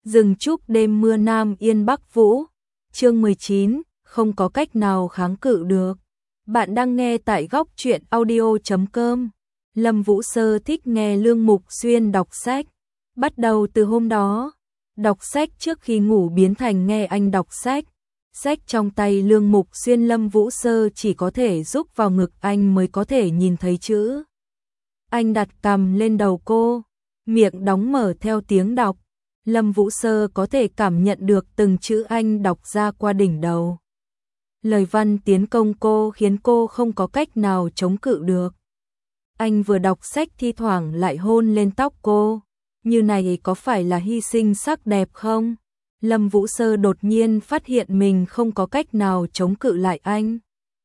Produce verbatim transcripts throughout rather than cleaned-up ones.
Rừng trúc đêm mưa Nam Yên Bắc Vũ. Chương mười chín, không có cách nào kháng cự được. Bạn đang nghe tại góc truyện audio chấm com. Lâm Vũ Sơ thích nghe Lương Mục Xuyên đọc sách. Bắt đầu từ hôm đó, đọc sách trước khi ngủ biến thành nghe anh đọc sách. Sách trong tay Lương Mục Xuyên Lâm Vũ Sơ chỉ có thể rúc vào ngực anh mới có thể nhìn thấy chữ. Anh đặt cằm lên đầu cô, miệng đóng mở theo tiếng đọc. Lâm Vũ Sơ có thể cảm nhận được từng chữ anh đọc ra qua đỉnh đầu. Lời văn tiến công cô khiến cô không có cách nào chống cự được. Anh vừa đọc sách thi thoảng lại hôn lên tóc cô. Như này có phải là hy sinh sắc đẹp không? Lâm Vũ Sơ đột nhiên phát hiện mình không có cách nào chống cự lại anh.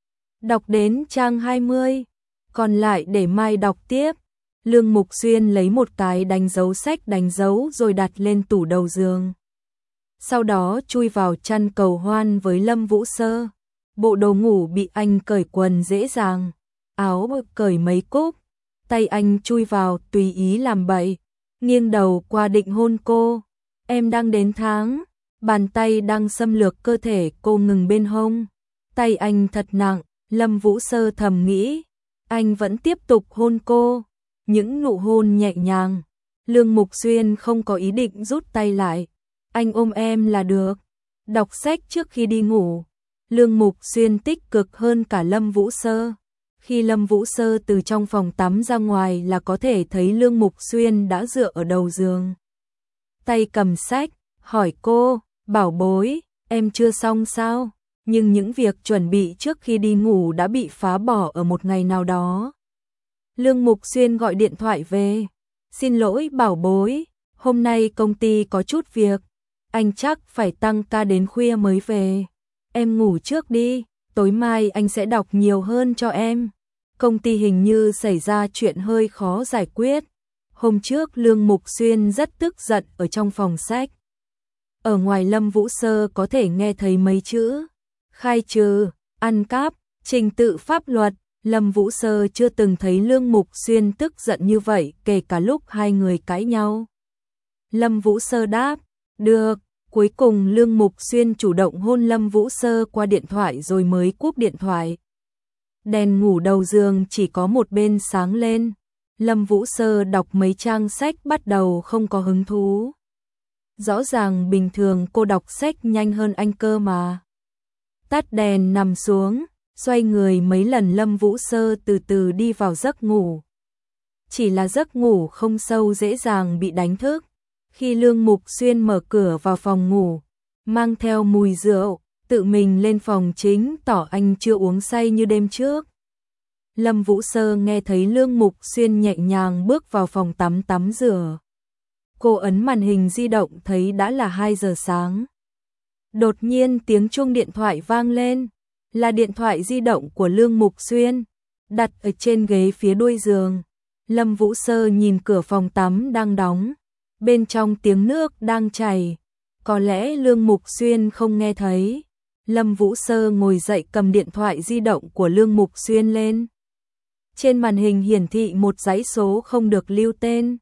Đọc đến trang hai mươi, còn lại để mai đọc tiếp. Lương Mục Xuyên lấy một cái đánh dấu sách đánh dấu rồi đặt lên tủ đầu giường. Sau đó chui vào chăn cầu hoan với Lâm Vũ Sơ. Bộ đồ ngủ bị anh cởi quần dễ dàng, áo cởi mấy cúc, tay anh chui vào tùy ý làm bậy, nghiêng đầu qua định hôn cô. Em đang đến tháng, bàn tay đang xâm lược cơ thể cô ngừng bên hông. Tay anh thật nặng, Lâm Vũ Sơ thầm nghĩ. Anh vẫn tiếp tục hôn cô. Những nụ hôn nhẹ nhàng. Lương Mục Xuyên không có ý định rút tay lại. Anh ôm em là được. Đọc sách trước khi đi ngủ. Lương Mục Xuyên tích cực hơn cả Lâm Vũ Sơ. Khi Lâm Vũ Sơ từ trong phòng tắm ra ngoài là có thể thấy Lương Mục Xuyên đã dựa ở đầu giường. Tay cầm sách, hỏi cô, bảo bối, em chưa xong sao? Nhưng những việc chuẩn bị trước khi đi ngủ đã bị phá bỏ ở một ngày nào đó. Lương Mục Xuyên gọi điện thoại về. Xin lỗi bảo bối, hôm nay công ty có chút việc. Anh chắc phải tăng ca đến khuya mới về. Em ngủ trước đi, tối mai anh sẽ đọc nhiều hơn cho em. Công ty hình như xảy ra chuyện hơi khó giải quyết. Hôm trước Lương Mục Xuyên rất tức giận ở trong phòng sách. Ở ngoài Lâm Vũ Sơ có thể nghe thấy mấy chữ. Khai trừ, ăn cắp, trình tự pháp luật. Lâm Vũ Sơ chưa từng thấy Lương Mục Xuyên tức giận như vậy kể cả lúc hai người cãi nhau. Lâm Vũ Sơ đáp, được. Cuối cùng Lương Mục Xuyên chủ động hôn Lâm Vũ Sơ qua điện thoại rồi mới cúp điện thoại. Đèn ngủ đầu giường chỉ có một bên sáng lên. Lâm Vũ Sơ đọc mấy trang sách bắt đầu không có hứng thú. Rõ ràng bình thường cô đọc sách nhanh hơn anh cơ mà. Tắt đèn nằm xuống, xoay người mấy lần Lâm Vũ Sơ từ từ đi vào giấc ngủ. Chỉ là giấc ngủ không sâu dễ dàng bị đánh thức. Khi Lương Mục Xuyên mở cửa vào phòng ngủ, mang theo mùi rượu, tự mình lên phòng chính tỏ anh chưa uống say như đêm trước. Lâm Vũ Sơ nghe thấy Lương Mục Xuyên nhẹ nhàng bước vào phòng tắm tắm rửa. Cô ấn màn hình di động thấy đã là hai giờ sáng. Đột nhiên tiếng chuông điện thoại vang lên, là điện thoại di động của Lương Mục Xuyên, đặt ở trên ghế phía đuôi giường. Lâm Vũ Sơ nhìn cửa phòng tắm đang đóng. Bên trong tiếng nước đang chảy, có lẽ Lương Mục Xuyên không nghe thấy. Lâm Vũ Sơ ngồi dậy cầm điện thoại di động của Lương Mục Xuyên lên. Trên màn hình hiển thị một dãy số không được lưu tên.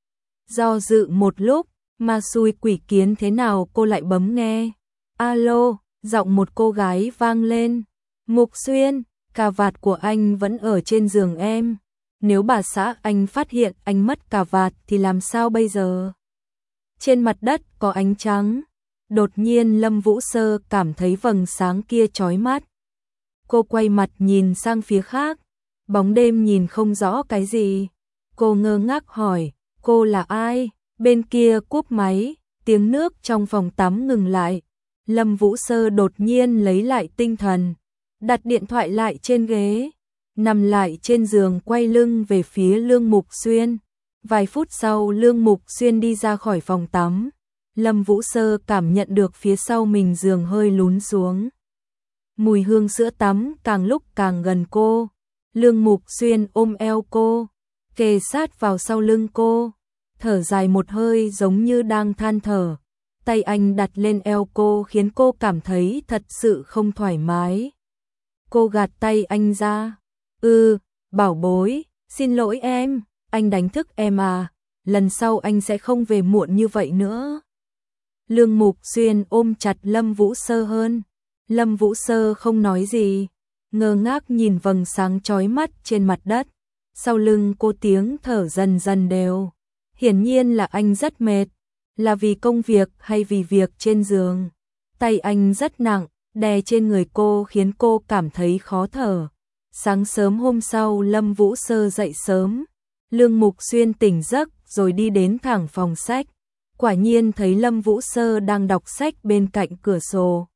Do dự một lúc, mà xui quỷ kiến thế nào cô lại bấm nghe. Alo, giọng một cô gái vang lên. Mục Xuyên, cà vạt của anh vẫn ở trên giường em. Nếu bà xã anh phát hiện anh mất cà vạt thì làm sao bây giờ? Trên mặt đất có ánh trắng. Đột nhiên Lâm Vũ Sơ cảm thấy vầng sáng kia chói mắt. Cô quay mặt nhìn sang phía khác. Bóng đêm nhìn không rõ cái gì. Cô ngơ ngác hỏi, cô là ai? Bên kia cúp máy, tiếng nước trong phòng tắm ngừng lại. Lâm Vũ Sơ đột nhiên lấy lại tinh thần, đặt điện thoại lại trên ghế, nằm lại trên giường quay lưng về phía Lương Mục Xuyên. Vài phút sau Lương Mục Xuyên đi ra khỏi phòng tắm. Lâm Vũ Sơ cảm nhận được phía sau mình giường hơi lún xuống. Mùi hương sữa tắm càng lúc càng gần cô. Lương Mục Xuyên ôm eo cô, kề sát vào sau lưng cô, thở dài một hơi giống như đang than thở. Tay anh đặt lên eo cô khiến cô cảm thấy thật sự không thoải mái. Cô gạt tay anh ra. Ừ, bảo bối, xin lỗi em, anh đánh thức em à, lần sau anh sẽ không về muộn như vậy nữa. Lương Mục Xuyên ôm chặt Lâm Vũ Sơ hơn. Lâm Vũ Sơ không nói gì, ngơ ngác nhìn vầng sáng chói mắt trên mặt đất. Sau lưng cô tiếng thở dần dần đều. Hiển nhiên là anh rất mệt, là vì công việc hay vì việc trên giường. Tay anh rất nặng, đè trên người cô khiến cô cảm thấy khó thở. Sáng sớm hôm sau Lâm Vũ Sơ dậy sớm. Lương Mục Xuyên tỉnh giấc rồi đi đến thẳng phòng sách. Quả nhiên thấy Lâm Vũ Sơ đang đọc sách bên cạnh cửa sổ.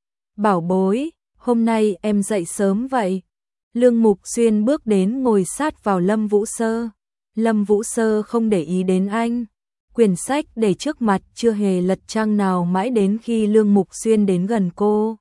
Bảo bối, hôm nay em dậy sớm vậy. Lương Mục Xuyên bước đến ngồi sát vào Lâm Vũ Sơ. Lâm Vũ Sơ không để ý đến anh. Quyển sách để trước mặt chưa hề lật trang nào mãi đến khi Lương Mục Xuyên đến gần cô.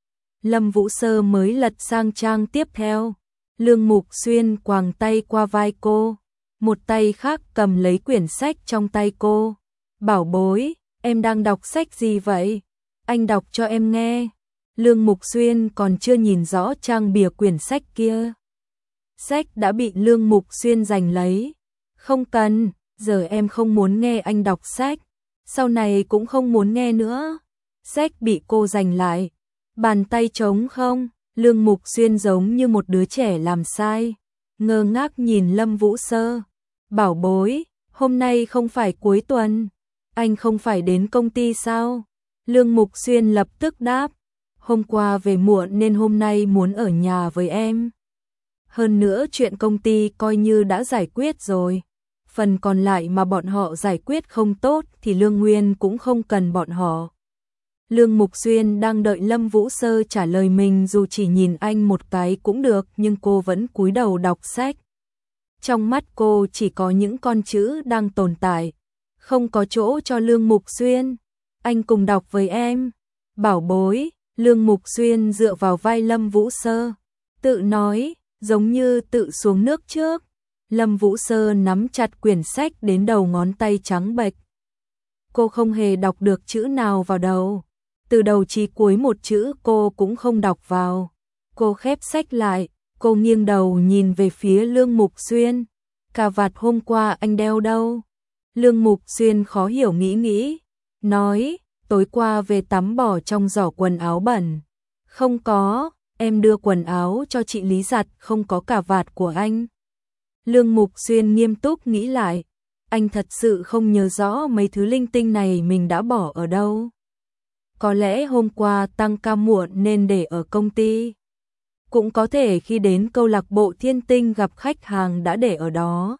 Lâm Vũ Sơ mới lật sang trang tiếp theo. Lương Mục Xuyên quàng tay qua vai cô. Một tay khác cầm lấy quyển sách trong tay cô. Bảo bối, em đang đọc sách gì vậy? Anh đọc cho em nghe. Lương Mục Xuyên còn chưa nhìn rõ trang bìa quyển sách kia. Sách đã bị Lương Mục Xuyên giành lấy. Không cần, giờ em không muốn nghe anh đọc sách. Sau này cũng không muốn nghe nữa. Sách bị cô giành lại. Bàn tay trống không, Lương Mục Xuyên giống như một đứa trẻ làm sai. Ngơ ngác nhìn Lâm Vũ Sơ. Bảo bối, hôm nay không phải cuối tuần. Anh không phải đến công ty sao? Lương Mục Xuyên lập tức đáp. Hôm qua về muộn nên hôm nay muốn ở nhà với em. Hơn nữa chuyện công ty coi như đã giải quyết rồi. Phần còn lại mà bọn họ giải quyết không tốt thì Lương Nguyên cũng không cần bọn họ. Lương Mục Xuyên đang đợi Lâm Vũ Sơ trả lời mình, dù chỉ nhìn anh một cái cũng được, nhưng cô vẫn cúi đầu đọc sách. Trong mắt cô chỉ có những con chữ đang tồn tại, không có chỗ cho Lương Mục Xuyên. Anh cùng đọc với em. Bảo bối, Lương Mục Xuyên dựa vào vai Lâm Vũ Sơ, tự nói, giống như tự xuống nước trước. Lâm Vũ Sơ nắm chặt quyển sách đến đầu ngón tay trắng bệch. Cô không hề đọc được chữ nào vào đầu. Từ đầu chí cuối một chữ cô cũng không đọc vào. Cô khép sách lại, cô nghiêng đầu nhìn về phía Lương Mục Xuyên. Cà vạt hôm qua anh đeo đâu? Lương Mục Xuyên khó hiểu nghĩ nghĩ, nói, tối qua về tắm bỏ trong giỏ quần áo bẩn. Không có, em đưa quần áo cho chị Lý giặt, không có cà vạt của anh. Lương Mục Xuyên nghiêm túc nghĩ lại, anh thật sự không nhớ rõ mấy thứ linh tinh này mình đã bỏ ở đâu. Có lẽ hôm qua tăng ca muộn nên để ở công ty. Cũng có thể khi đến câu lạc bộ Thiên Tinh gặp khách hàng đã để ở đó.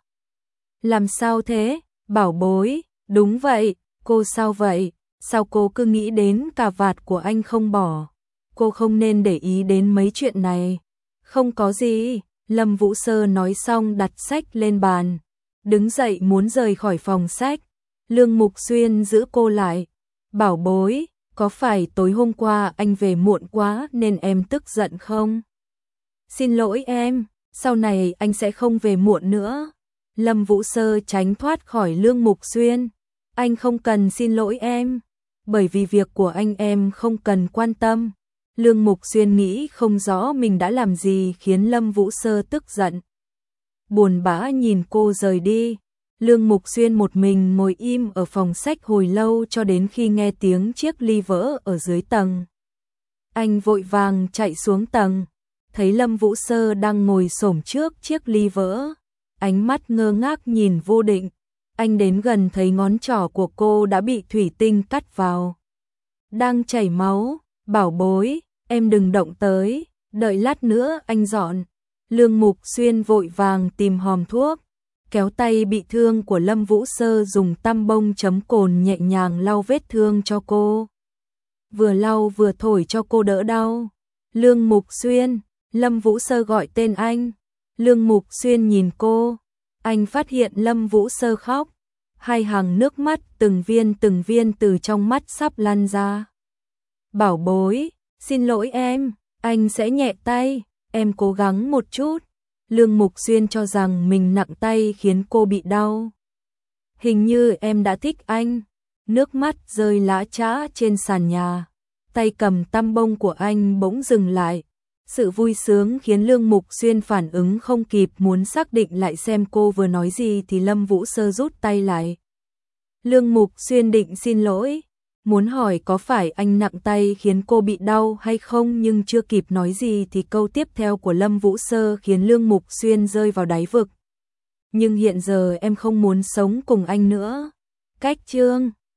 Làm sao thế, bảo bối? Đúng vậy, cô sao vậy? Sao cô cứ nghĩ đến cà vạt của anh không bỏ? Cô không nên để ý đến mấy chuyện này. Không có gì, Lâm Vũ Sơ nói xong đặt sách lên bàn. Đứng dậy muốn rời khỏi phòng sách. Lương Mục Xuyên giữ cô lại. Bảo bối, có phải tối hôm qua anh về muộn quá nên em tức giận không? Xin lỗi em, sau này anh sẽ không về muộn nữa. Lâm Vũ Sơ tránh thoát khỏi Lương Mục Xuyên. Anh không cần xin lỗi em, bởi vì việc của anh em không cần quan tâm. Lương Mục Xuyên nghĩ không rõ mình đã làm gì khiến Lâm Vũ Sơ tức giận. Buồn bã nhìn cô rời đi. Lương Mục Xuyên một mình ngồi im ở phòng sách hồi lâu cho đến khi nghe tiếng chiếc ly vỡ ở dưới tầng. Anh vội vàng chạy xuống tầng, thấy Lâm Vũ Sơ đang ngồi xổm trước chiếc ly vỡ, ánh mắt ngơ ngác nhìn Vô Định. Anh đến gần thấy ngón trỏ của cô đã bị thủy tinh cắt vào, đang chảy máu. Bảo bối, em đừng động tới, đợi lát nữa anh dọn. Lương Mục Xuyên vội vàng tìm hòm thuốc, kéo tay bị thương của Lâm Vũ Sơ dùng tăm bông chấm cồn nhẹ nhàng lau vết thương cho cô. Vừa lau vừa thổi cho cô đỡ đau. Lương Mục Xuyên, Lâm Vũ Sơ gọi tên anh. Lương Mục Xuyên nhìn cô, anh phát hiện Lâm Vũ Sơ khóc. Hai hàng nước mắt từng viên từng viên từ trong mắt sắp lăn ra. Bảo bối, xin lỗi em, anh sẽ nhẹ tay, em cố gắng một chút. Lương Mục Xuyên cho rằng mình nặng tay khiến cô bị đau. Hình như em đã thích anh. Nước mắt rơi lã chã trên sàn nhà. Tay cầm tăm bông của anh bỗng dừng lại. Sự vui sướng khiến Lương Mục Xuyên phản ứng không kịp, muốn xác định lại xem cô vừa nói gì thì Lâm Vũ Sơ rút tay lại. Lương Mục Xuyên định xin lỗi, muốn hỏi có phải anh nặng tay khiến cô bị đau hay không, nhưng chưa kịp nói gì thì câu tiếp theo của Lâm Vũ Sơ khiến Lương Mục Xuyên rơi vào đáy vực. Nhưng hiện giờ em không muốn sống cùng anh nữa. Cách chương